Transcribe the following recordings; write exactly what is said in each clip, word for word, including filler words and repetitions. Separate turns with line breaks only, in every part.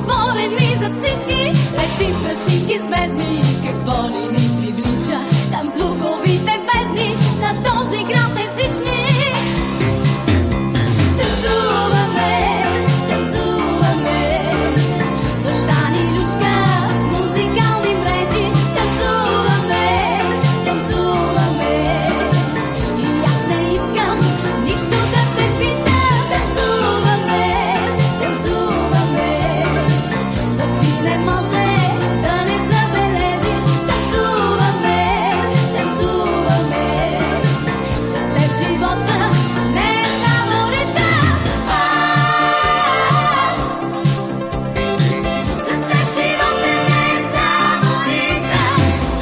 отворени за всички. Летим прашинки звездни, какво ли ни привлича? Там звуковите бездни на този град езични. Танцуваме, танцуваме, дощта ни люшка с музикални мрежи. Танцуваме, танцуваме, и аз не искам нищо да се пита. Танцуваме, танцуваме, да ти не може да не забележиш. Танцуваме, танцуваме, че с теб живота не е само ритъм. С теб живота не е само ритъм.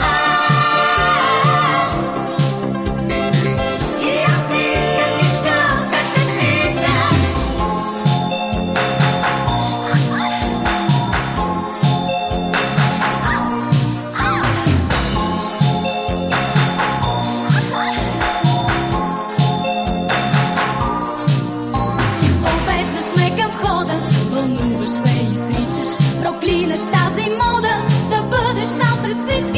И аз не искам нищо да се питам. Повеждаш ме към входа, вълнуваш се и сричаш, проклинаш тази мода, да бъдеш сам сред всички.